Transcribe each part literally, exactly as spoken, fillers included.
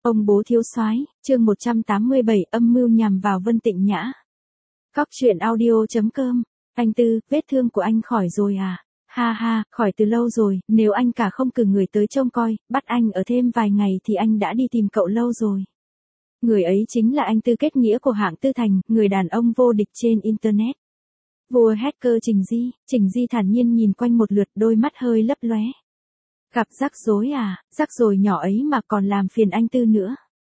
Ông bố thiếu soái, chương một trăm tám mươi bảy, âm mưu nhằm vào Vân Tịnh Nhã. Cóc truyện audio chấm com. Anh Tư, vết thương của anh khỏi rồi à? Ha ha, khỏi từ lâu rồi, nếu anh cả không cử người tới trông coi, bắt anh ở thêm vài ngày thì anh đã đi tìm cậu lâu rồi. Người ấy chính là anh Tư kết nghĩa của hạng Tư Thành, người đàn ông vô địch trên Internet. Vua hacker Trình Di, Trình Di thản nhiên nhìn quanh một lượt, đôi mắt hơi lấp lóe. Gặp rắc rối à, rắc rối nhỏ ấy mà còn làm phiền anh Tư nữa.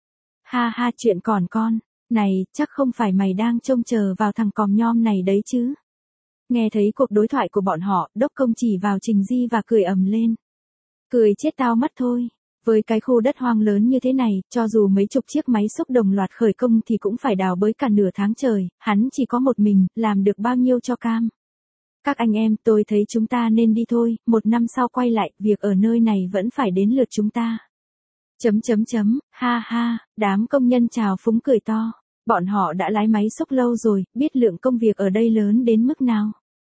Ha ha, chuyện còn con, này, chắc không phải mày đang trông chờ vào thằng còm nhom này đấy chứ. Nghe thấy cuộc đối thoại của bọn họ, Đốc Công chỉ vào Trình Di và cười ầm lên. Cười chết tao mất thôi. Với cái khu đất hoang lớn như thế này, cho dù mấy chục chiếc máy xúc đồng loạt khởi công thì cũng phải đào bới cả nửa tháng trời, hắn chỉ có một mình, làm được bao nhiêu cho cam. Các anh em, tôi thấy chúng ta nên đi thôi, một năm sau quay lại, việc ở nơi này vẫn phải đến lượt chúng ta. Chấm chấm chấm, ha ha, đám công nhân chào phúng cười to. Bọn họ đã lái máy xúc lâu rồi, biết lượng công việc ở đây lớn đến mức nào.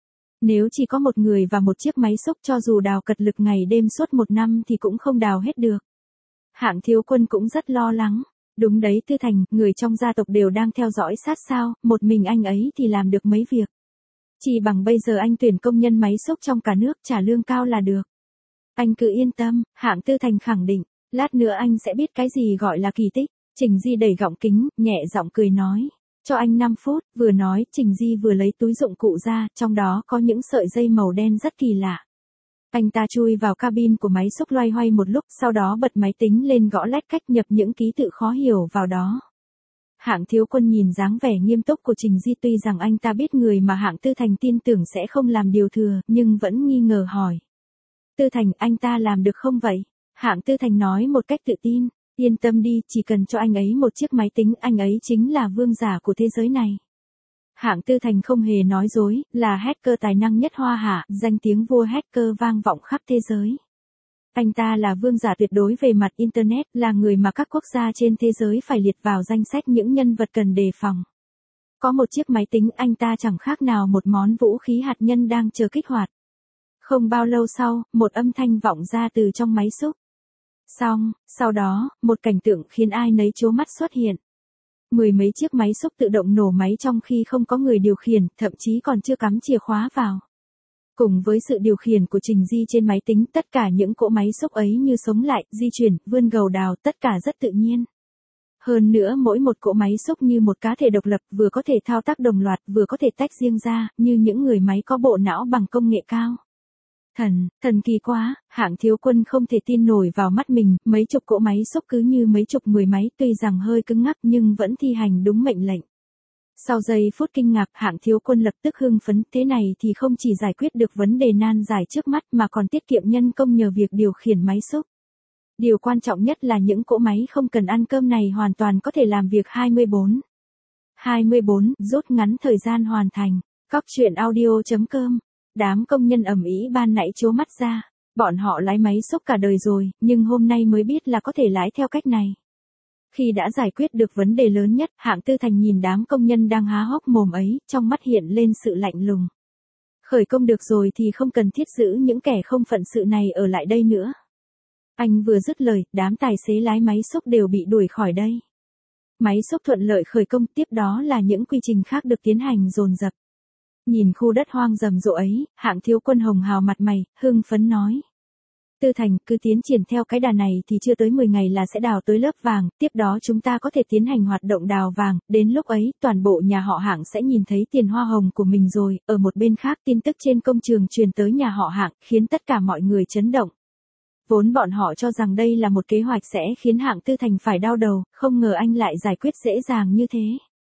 Nếu chỉ có một người và một chiếc máy xúc cho dù đào cật lực ngày đêm suốt một năm thì cũng không đào hết được. Hạng Thiếu Quân cũng rất lo lắng. Đúng đấy Tư Thành, người trong gia tộc đều đang theo dõi sát sao, một mình anh ấy thì làm được mấy việc. Chỉ bằng bây giờ anh tuyển công nhân máy xúc trong cả nước trả lương cao là được. Anh cứ yên tâm, Hạng Tư Thành khẳng định, lát nữa anh sẽ biết cái gì gọi là kỳ tích. Trình Di đẩy gọng kính, nhẹ giọng cười nói. Cho anh năm phút, vừa nói, Trình Di vừa lấy túi dụng cụ ra, trong đó có những sợi dây màu đen rất kỳ lạ. Anh ta chui vào cabin của máy xúc loay hoay một lúc, sau đó bật máy tính lên gõ lách cách nhập những ký tự khó hiểu vào đó. Hạng Thiếu Quân nhìn dáng vẻ nghiêm túc của Trình Di, tuy rằng anh ta biết người mà Hạng Tư Thành tin tưởng sẽ không làm điều thừa, nhưng vẫn nghi ngờ hỏi. Tư Thành, anh ta làm được không vậy? Hạng Tư Thành nói một cách tự tin. Yên tâm đi, chỉ cần cho anh ấy một chiếc máy tính, anh ấy chính là vương giả của thế giới này. Hạng Tư Thành không hề nói dối, là hacker tài năng nhất Hoa Hạ, danh tiếng vua hacker vang vọng khắp thế giới. Anh ta là vương giả tuyệt đối về mặt Internet, là người mà các quốc gia trên thế giới phải liệt vào danh sách những nhân vật cần đề phòng. Có một chiếc máy tính, anh ta chẳng khác nào một món vũ khí hạt nhân đang chờ kích hoạt. Không bao lâu sau, một âm thanh vọng ra từ trong máy xúc. Xong, sau đó, một cảnh tượng khiến ai nấy trố mắt xuất hiện. Mười mấy chiếc máy xúc tự động nổ máy trong khi không có người điều khiển, thậm chí còn chưa cắm chìa khóa vào. Cùng với sự điều khiển của Trình Di trên máy tính, tất cả những cỗ máy xúc ấy như sống lại, di chuyển, vươn gầu đào, tất cả rất tự nhiên. Hơn nữa mỗi một cỗ máy xúc như một cá thể độc lập, vừa có thể thao tác đồng loạt, vừa có thể tách riêng ra, như những người máy có bộ não bằng công nghệ cao. Thần, thần kỳ quá, Hạng Thiếu Quân không thể tin nổi vào mắt mình, mấy chục cỗ máy xúc cứ như mấy chục mười máy, tuy rằng hơi cứng ngắc nhưng vẫn thi hành đúng mệnh lệnh. Sau giây phút kinh ngạc, Hạng Thiếu Quân lập tức hưng phấn, thế này thì không chỉ giải quyết được vấn đề nan giải trước mắt mà còn tiết kiệm nhân công nhờ việc điều khiển máy xúc. Điều quan trọng nhất là những cỗ máy không cần ăn cơm này hoàn toàn có thể làm việc hai mươi bốn. hai mươi bốn, rút ngắn thời gian hoàn thành. Cóc truyện audio chấm com. Đám công nhân ầm ĩ ban nãy trố mắt ra, bọn họ lái máy xúc cả đời rồi, nhưng hôm nay mới biết là có thể lái theo cách này. Khi đã giải quyết được vấn đề lớn nhất, Hạng Tư Thành nhìn đám công nhân đang há hốc mồm ấy, trong mắt hiện lên sự lạnh lùng. Khởi công được rồi thì không cần thiết giữ những kẻ không phận sự này ở lại đây nữa. Anh vừa dứt lời, đám tài xế lái máy xúc đều bị đuổi khỏi đây. Máy xúc thuận lợi khởi công, tiếp đó là những quy trình khác được tiến hành dồn dập. Nhìn khu đất hoang rầm rộ ấy, Hạng Thiếu Quân hồng hào mặt mày, hưng phấn nói. Tư Thành, cứ tiến triển theo cái đà này thì chưa tới mười ngày là sẽ đào tới lớp vàng, tiếp đó chúng ta có thể tiến hành hoạt động đào vàng, đến lúc ấy, toàn bộ nhà họ Hạng sẽ nhìn thấy tiền hoa hồng của mình rồi. Ở một bên khác, tin tức trên công trường truyền tới nhà họ Hạng, khiến tất cả mọi người chấn động. Vốn bọn họ cho rằng đây là một kế hoạch sẽ khiến Hạng Tư Thành phải đau đầu, không ngờ anh lại giải quyết dễ dàng như thế.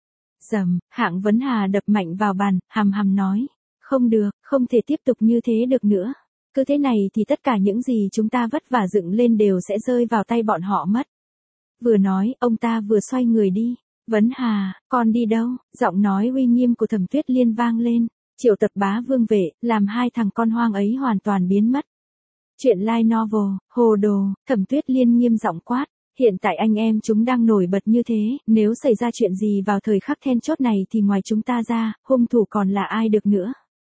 Dầm, Hạng Vấn Hà đập mạnh vào bàn, hằm hằm nói. Không được, không thể tiếp tục như thế được nữa. Cứ thế này thì tất cả những gì chúng ta vất vả dựng lên đều sẽ rơi vào tay bọn họ mất. Vừa nói, ông ta vừa xoay người đi. Vấn Hà, con đi đâu? Giọng nói uy nghiêm của Thẩm Tuyết Liên vang lên. Triệu tập Bá Vương vệ, làm hai thằng con hoang ấy hoàn toàn biến mất. Chuyện light novel, hồ đồ, Thẩm Tuyết Liên nghiêm giọng quát. Hiện tại anh em chúng đang nổi bật như thế, nếu xảy ra chuyện gì vào thời khắc then chốt này thì ngoài chúng ta ra, hung thủ còn là ai được nữa.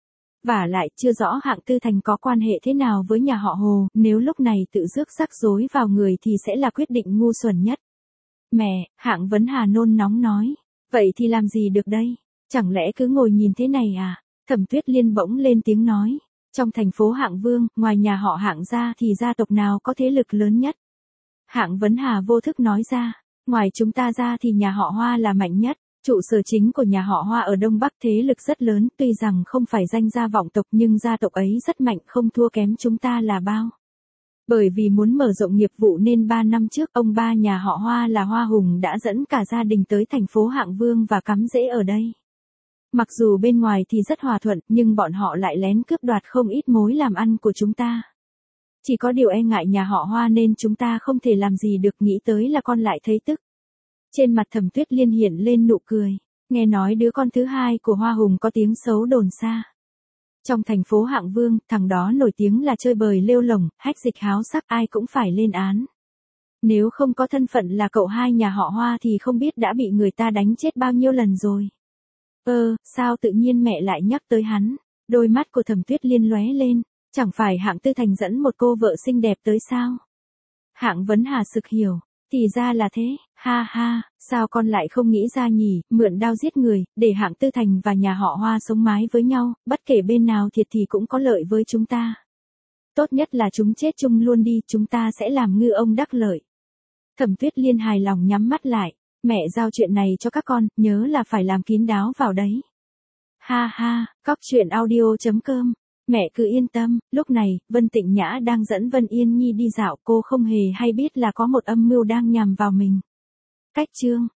Vả lại, chưa rõ Hạng Tư Thành có quan hệ thế nào với nhà họ Hồ, nếu lúc này tự rước rắc rối vào người thì sẽ là quyết định ngu xuẩn nhất. Mẹ, Hạng Vấn Hà nôn nóng nói. Vậy thì làm gì được đây? Chẳng lẽ cứ ngồi nhìn thế này à? Thẩm Tuyết Liên bỗng lên tiếng nói. Trong thành phố Hạng Vương, ngoài nhà họ Hạng ra thì gia tộc nào có thế lực lớn nhất? Hạng Vấn Hà vô thức nói ra. Ngoài chúng ta ra thì nhà họ Hoa là mạnh nhất. Trụ sở chính của nhà họ Hoa ở Đông Bắc thế lực rất lớn, tuy rằng không phải danh gia vọng tộc nhưng gia tộc ấy rất mạnh, không thua kém chúng ta là bao. Bởi vì muốn mở rộng nghiệp vụ nên ba năm trước ông ba nhà họ Hoa là Hoa Hùng đã dẫn cả gia đình tới thành phố Hạng Vương và cắm rễ ở đây. Mặc dù bên ngoài thì rất hòa thuận nhưng bọn họ lại lén cướp đoạt không ít mối làm ăn của chúng ta. Chỉ có điều e ngại nhà họ Hoa nên chúng ta không thể làm gì được, nghĩ tới là con lại thấy tức. Trên mặt Thẩm Tuyết Liên hiện lên nụ cười, nghe nói đứa con thứ hai của Hoa Hùng có tiếng xấu đồn xa. Trong thành phố Hạng Vương, thằng đó nổi tiếng là chơi bời lêu lổng, hách dịch háo sắc, ai cũng phải lên án. Nếu không có thân phận là cậu hai nhà họ Hoa thì không biết đã bị người ta đánh chết bao nhiêu lần rồi. Ơ, sao tự nhiên mẹ lại nhắc tới hắn? Đôi mắt của Thẩm Tuyết Liên lóe lên, chẳng phải Hạng Tư Thành dẫn một cô vợ xinh đẹp tới sao? Hạng Vấn Hà sực hiểu, thì ra là thế, ha ha, sao con lại không nghĩ ra nhỉ, mượn đao giết người, để Hạng Tư Thành và nhà họ Hoa sống mái với nhau, bất kể bên nào thiệt thì cũng có lợi với chúng ta. Tốt nhất là chúng chết chung luôn đi, chúng ta sẽ làm ngư ông đắc lợi. Thẩm Tuyết Liên hài lòng nhắm mắt lại, mẹ giao chuyện này cho các con, nhớ là phải làm kín đáo vào đấy. Ha ha, cóc truyện audio chấm com. Mẹ cứ yên tâm, lúc này, Vân Tịnh Nhã đang dẫn Vân Yên Nhi đi dạo, cô không hề hay biết là có một âm mưu đang nhằm vào mình. Cách chương